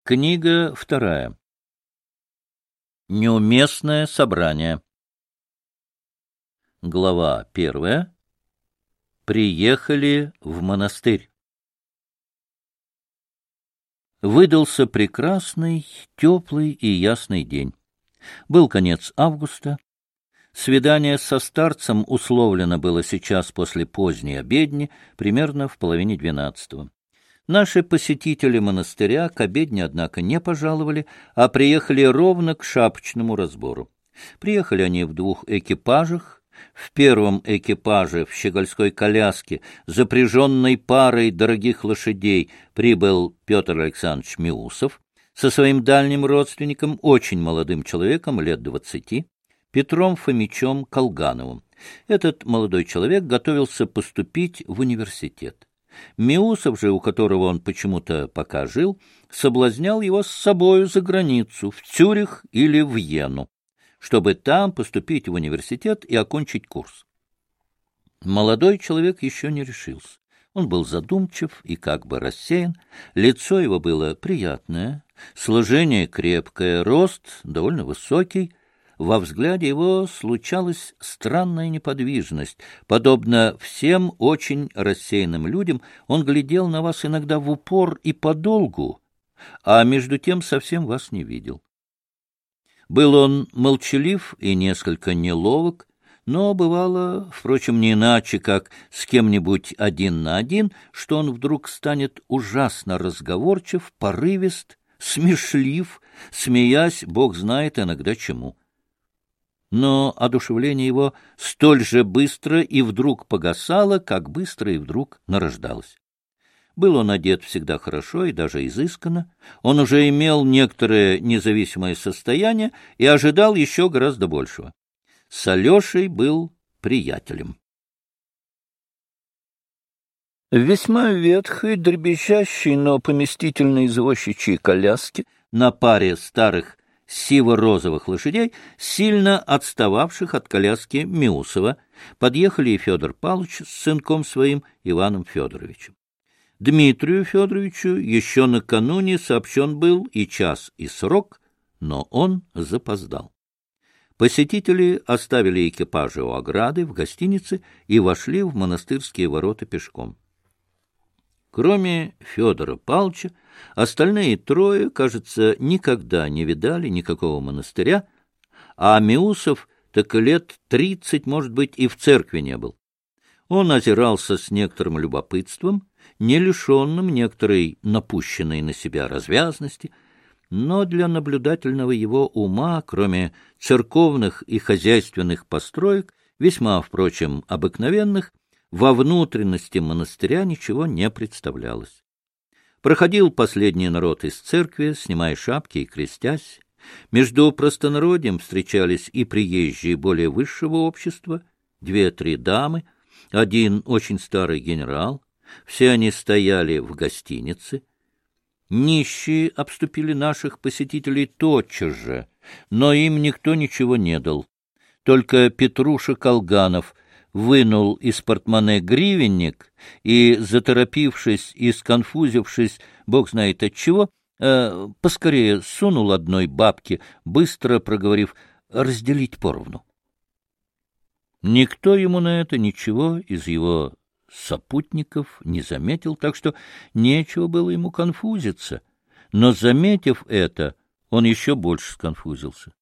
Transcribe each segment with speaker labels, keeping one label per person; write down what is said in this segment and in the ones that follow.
Speaker 1: Книга 2. Неуместное собрание. Глава 1. Приехали в монастырь. Выдался прекрасный, теплый и ясный день. Был конец августа. Свидание со старцем условлено было сейчас после поздней обедни, примерно в половине 12. Наши посетители монастыря к обедне, однако, не пожаловали, а приехали ровно к шапочному разбору. Приехали они в 2 экипажах. В первом экипаже в щегольской коляске, запряженной парой дорогих лошадей, прибыл Петр Александрович Миусов со своим дальним родственником, очень молодым человеком, лет 20, Петром Фомичом Колгановым. Этот молодой человек готовился поступить в университет. Миусов же, у которого он почему-то пока жил, соблазнял его с собою за границу, в Цюрих или в Йену, чтобы там поступить в университет и окончить курс. Молодой человек еще не решился. Он был задумчив и как бы рассеян, лицо его было приятное, сложение крепкое, рост довольно высокий. Во взгляде его случалась странная неподвижность. Подобно всем очень рассеянным людям, он глядел на вас иногда в упор и подолгу, а между тем совсем вас не видел. Был он молчалив и несколько неловок, но бывало, впрочем, не иначе, как с кем-нибудь один на один, что он вдруг станет ужасно разговорчив, порывист, смешлив, смеясь, бог знает иногда чему. Но одушевление его столь же быстро и вдруг погасало, как быстро и вдруг нарождалось. Был он одет всегда хорошо и даже изысканно, он уже имел некоторое независимое состояние и ожидал еще гораздо большего. С Алешей был приятелем. В весьма ветхой, дребезжащей, но поместительной извозчичьей коляске на паре старых сиво-розовых лошадей, сильно отстававших от коляски Миусова, подъехали и Федор Павлович с сынком своим Иваном Федоровичем. Дмитрию Федоровичу еще накануне сообщен был и час, и срок, но он запоздал. Посетители оставили экипажи у ограды в гостинице и вошли в монастырские ворота пешком. Кроме Федора Павловича, остальные трое, кажется, никогда не видали никакого монастыря, а Миусов так лет 30, может быть, и в церкви не был. Он озирался с некоторым любопытством, не лишенным некоторой напущенной на себя развязности, но для наблюдательного его ума, кроме церковных и хозяйственных построек, весьма, впрочем, обыкновенных, во внутренности монастыря ничего не представлялось. Проходил последний народ из церкви, снимая шапки и крестясь. Между простонародьем встречались и приезжие более высшего общества, 2-3 дамы, один очень старый генерал. Все они стояли в гостинице. Нищие обступили наших посетителей тотчас же, но им никто ничего не дал. Только Петруша Колганов вынул из портмоне гривенник и, заторопившись и сконфузившись, бог знает от чего, поскорее сунул одной бабке, быстро проговорив «разделить поровну». Никто ему на это ничего из его сопутников не заметил, так что нечего было ему конфузиться, но, заметив это, он еще больше сконфузился.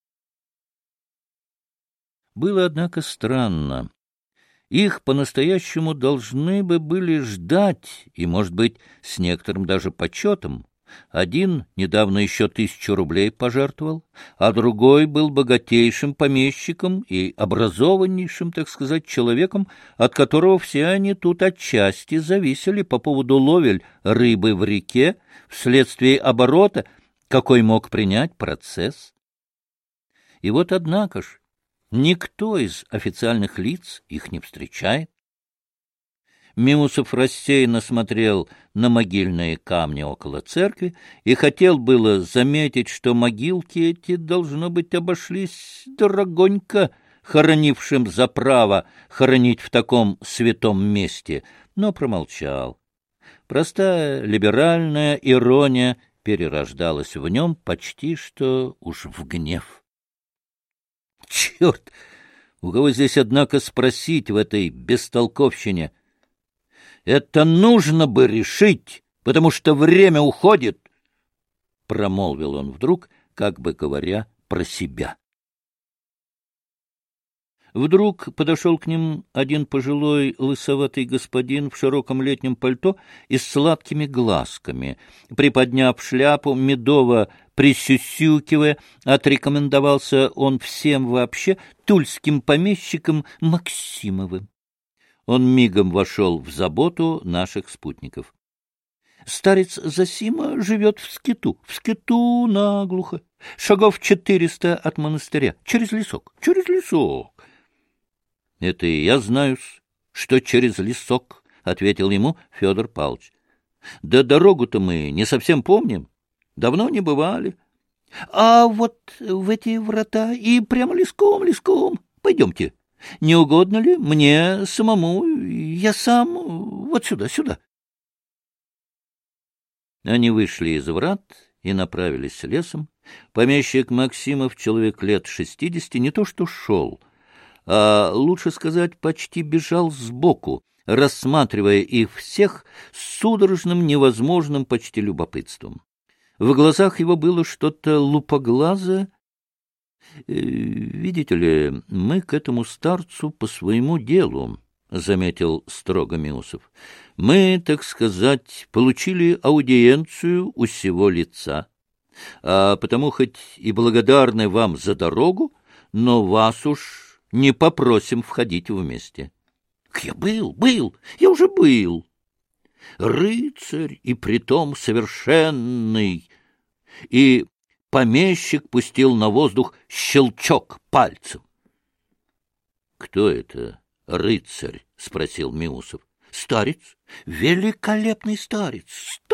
Speaker 1: Было, однако, странно. Их по-настоящему должны бы были ждать, и, может быть, с некоторым даже почетом. Один недавно еще 1000 рублей пожертвовал, а другой был богатейшим помещиком и образованнейшим, так сказать, человеком, от которого все они тут отчасти зависели по поводу ловель рыбы в реке, вследствие оборота, какой мог принять процесс. И вот, однако ж, никто из официальных лиц их не встречает. Миусов рассеянно смотрел на могильные камни около церкви и хотел было заметить, что могилки эти, должно быть, обошлись дорогонько хоронившим за право хоронить в таком святом месте, но промолчал. Простая либеральная ирония перерождалась в нем почти что уж в гнев. Черт! У кого здесь, однако, спросить в этой бестолковщине? Это нужно бы решить, потому что время уходит, — промолвил он вдруг, как бы говоря про себя. Вдруг подошел к ним один пожилой лысоватый господин в широком летнем пальто и с сладкими глазками. Приподняв шляпу, медово присюсюкивая, отрекомендовался он всем вообще тульским помещиком Максимовым. Он мигом вошел в заботу наших спутников. Старец Зосима живет в скиту наглухо, шагов 400 от монастыря, через лесок. — Это и я знаю, что через лесок, — ответил ему Федор Павлович. — Да дорогу-то мы не совсем помним, давно не бывали. — А вот в эти врата и прямо леском. Пойдемте. Не угодно ли мне самому? Я сам вот сюда. Они вышли из врат и направились лесом. Помещик Максимов, человек лет 60, не то что шел, а, лучше сказать, почти бежал сбоку, рассматривая их всех с судорожным, невозможным почти любопытством. В глазах его было что-то лупоглазое. «Видите ли, мы к этому старцу по своему делу», — заметил строго Миусов. «Мы, так сказать, получили аудиенцию у сего лица, а потому хоть и благодарны вам за дорогу, но вас уж не попросим входить вместе». Я уже был. Рыцарь, и притом совершенный. И помещик пустил на воздух щелчок пальцем. — Кто это рыцарь? — спросил Миусов. — Старец, великолепный старец,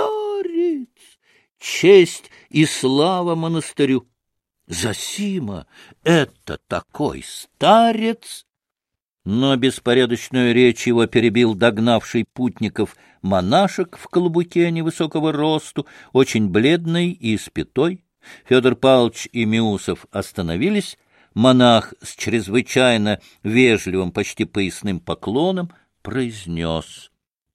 Speaker 1: честь и слава монастырю. Зосима — это такой старец! Но беспорядочную речь его перебил догнавший путников монашек в колобуке невысокого росту, очень бледный и испятой. Федор Павлович и Миусов остановились. Монах с чрезвычайно вежливым, почти поясным поклоном произнес: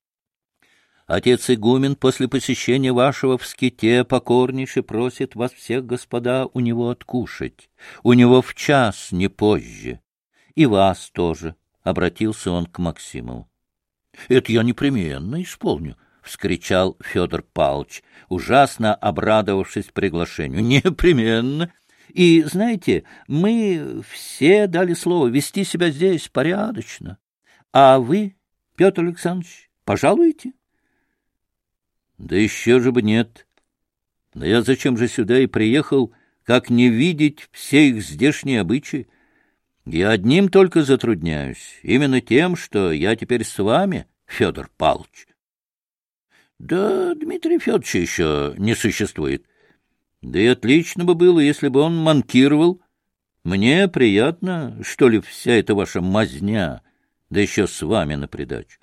Speaker 1: «Отец игумен после посещения вашего в ските покорнейше просит вас всех, господа, у него откушать. У него в час, не позже. И вас тоже», — обратился он к Максимову. — Это я непременно исполню, — вскричал Федор Павлович, ужасно обрадовавшись приглашению. — Непременно. И, знаете, мы все дали слово вести себя здесь порядочно. А вы, Петр Александрович, пожалуйте? — Да еще же бы нет. Да я зачем же сюда и приехал, как не видеть все их здешние обычаи? Я одним только затрудняюсь, именно тем, что я теперь с вами, Федор Павлович. Да Дмитрия Федоровича еще не существует. Да и отлично бы было, если бы он манкировал. Мне приятно, что ли, вся эта ваша мазня, да еще с вами на придачу.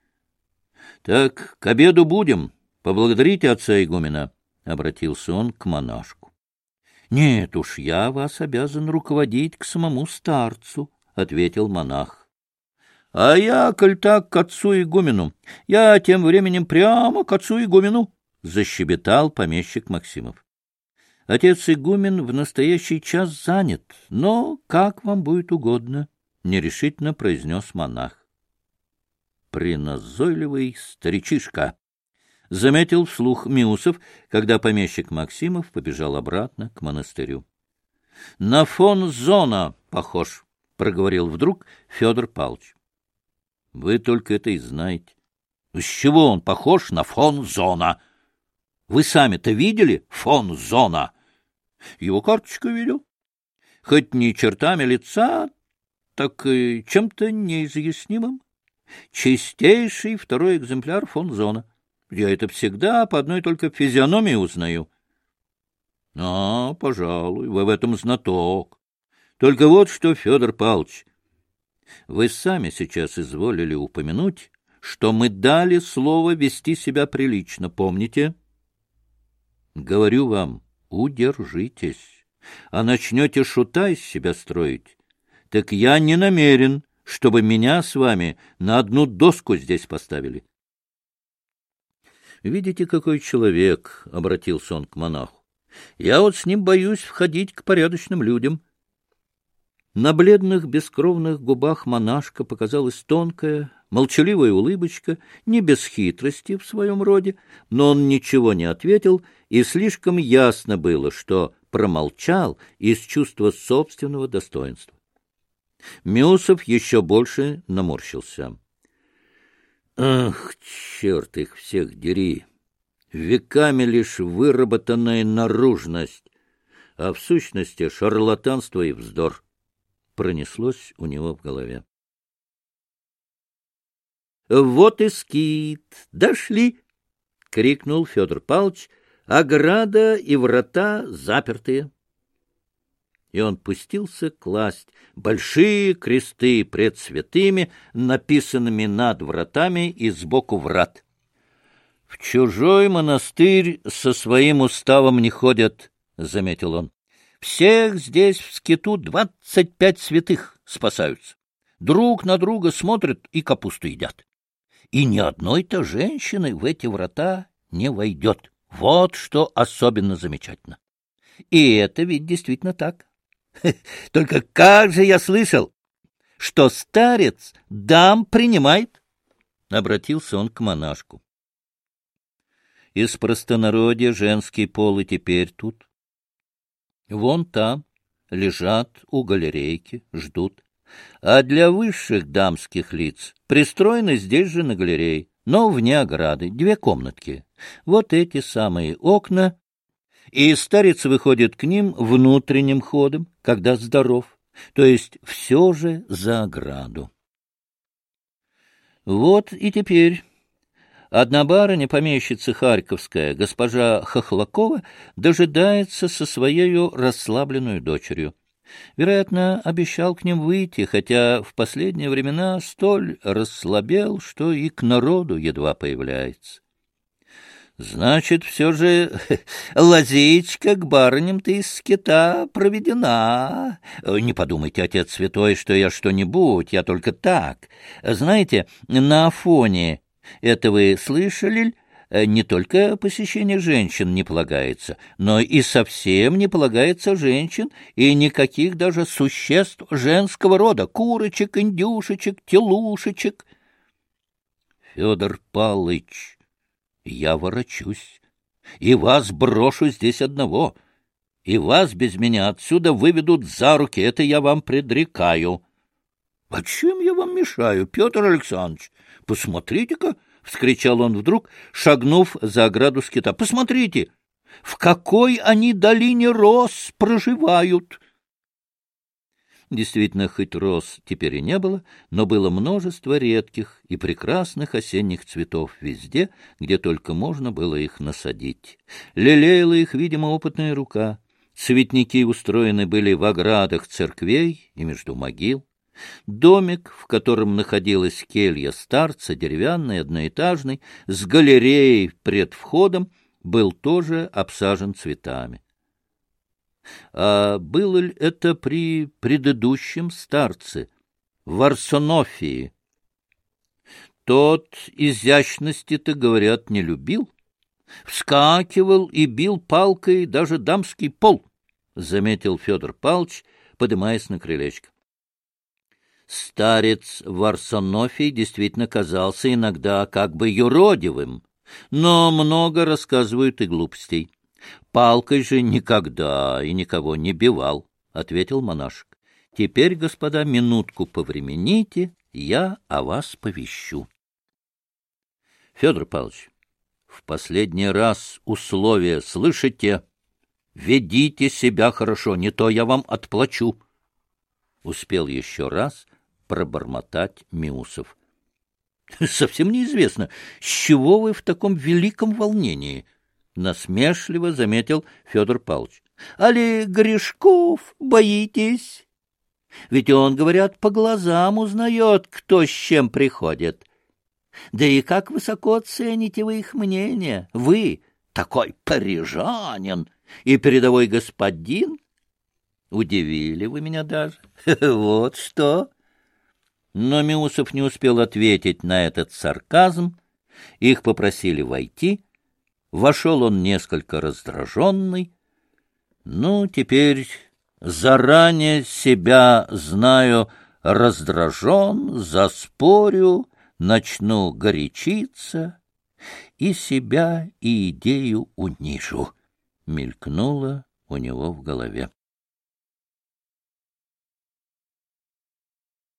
Speaker 1: Так, к обеду будем. Поблагодарите отца игумена, — обратился он к монашку. — Нет уж, я вас обязан руководить к самому старцу, — ответил монах. — А я, коль так, к отцу игумену. Я тем временем прямо к отцу игумену, — защебетал помещик Максимов. — Отец игумен в настоящий час занят, но как вам будет угодно, — нерешительно произнес монах. — Приназойливый старичишка! — заметил вслух Миусов, когда помещик Максимов побежал обратно к монастырю. — На фон Зона похож, — проговорил вдруг Федор Павлович. — Вы только это и знаете. — С чего он похож на фон Зона? Вы сами-то видели фон Зона? Его карточку видел. Хоть не чертами лица, так и чем-то неизъяснимым. Чистейший второй экземпляр фон Зона. Я это всегда по одной только физиономии узнаю. — А, пожалуй, вы в этом знаток. Только вот что, Федор Павлович, вы сами сейчас изволили упомянуть, что мы дали слово вести себя прилично, помните? — Говорю вам, удержитесь. А начнете шута из себя строить, так я не намерен, чтобы меня с вами на одну доску здесь поставили. Видите, какой человек, — обратился он к монаху. Я вот с ним боюсь входить к порядочным людям. На бледных бескровных губах монашка показалась тонкая, молчаливая улыбочка, не без хитрости в своем роде, но он ничего не ответил, и слишком ясно было, что промолчал из чувства собственного достоинства. Миусов еще больше наморщился. Ах, черт их всех дери! Веками лишь выработанная наружность, а в сущности шарлатанство и вздор. Пронеслось у него в голове. — Вот и скит! Дошли! — крикнул Федор Павлович. — Ограда и врата запертые. И он пустился класть большие кресты пред святыми, написанными над вратами и сбоку врат. — В чужой монастырь со своим уставом не ходят, — заметил он. Всех здесь в скиту 25 святых спасаются. Друг на друга смотрят и капусту едят. И ни одной-то женщины в эти врата не войдет. Вот что особенно замечательно. И это ведь действительно так. Только как же я слышал, что старец дам принимает? Обратился он к монашку. Из простонародья женский пол и теперь тут. Вон там лежат у галерейки, ждут. А для высших дамских лиц пристроены здесь же на галерее, но вне ограды, 2 комнатки. Вот эти самые окна, и старец выходит к ним внутренним ходом, когда здоров, то есть все же за ограду. Вот и теперь одна барыня, помещица харьковская, госпожа Хохлакова, дожидается со своею расслабленную дочерью. Вероятно, обещал к ним выйти, хотя в последние времена столь расслабел, что и к народу едва появляется. Значит, все же лазеечка к барыням-то из скита проведена. Не подумайте, отец святой, что я что-нибудь, я только так. Знаете, на Афоне, это вы слышали, не только посещение женщин не полагается, но и совсем не полагается женщин и никаких даже существ женского рода, курочек, индюшечек, телушечек. Федор Павлович, я ворочусь, и вас брошу здесь одного, и вас без меня отсюда выведут за руки, это я вам предрекаю. — А чем я вам мешаю, Петр Александрович? Посмотрите-ка! — вскричал он вдруг, шагнув за ограду скита. — Посмотрите, в какой они долине роз проживают! Действительно, хоть роз теперь и не было, но было множество редких и прекрасных осенних цветов везде, где только можно было их насадить. Лелеяла их, видимо, опытная рука. Цветники устроены были в оградах церквей и между могил. Домик, в котором находилась келья старца, деревянный, одноэтажный, с галереей пред входом, был тоже обсажен цветами. А было ли это при предыдущем старце, Варсонофии? Тот изящности-то, говорят, не любил. Вскакивал и бил палкой даже дамский пол, — заметил Федор Павлович, подымаясь на крылечко. Старец Варсонофий действительно казался иногда как бы юродивым, но много рассказывают и глупостей. Палкой же никогда и никого не бивал, — ответил монашек. Теперь, господа, минутку повремените, я о вас повещу. Федор Павлович, в последний раз условия слышите? Ведите себя хорошо, не то я вам отплачу. Успел еще раз пробормотать Миусов. — Совсем неизвестно, с чего вы в таком великом волнении? — насмешливо заметил Федор Павлович. — Али грешков боитесь? Ведь он, говорят, по глазам узнает, кто с чем приходит. Да и как высоко цените вы их мнение, вы, такой парижанин и передовой господин. Удивили вы меня даже. Вот что. Но Миусов не успел ответить на этот сарказм. Их попросили войти. Вошел он несколько раздраженный. Ну, теперь заранее себя знаю, раздражен, заспорю, начну горячиться и себя, и идею унижу, мелькнуло у него в голове.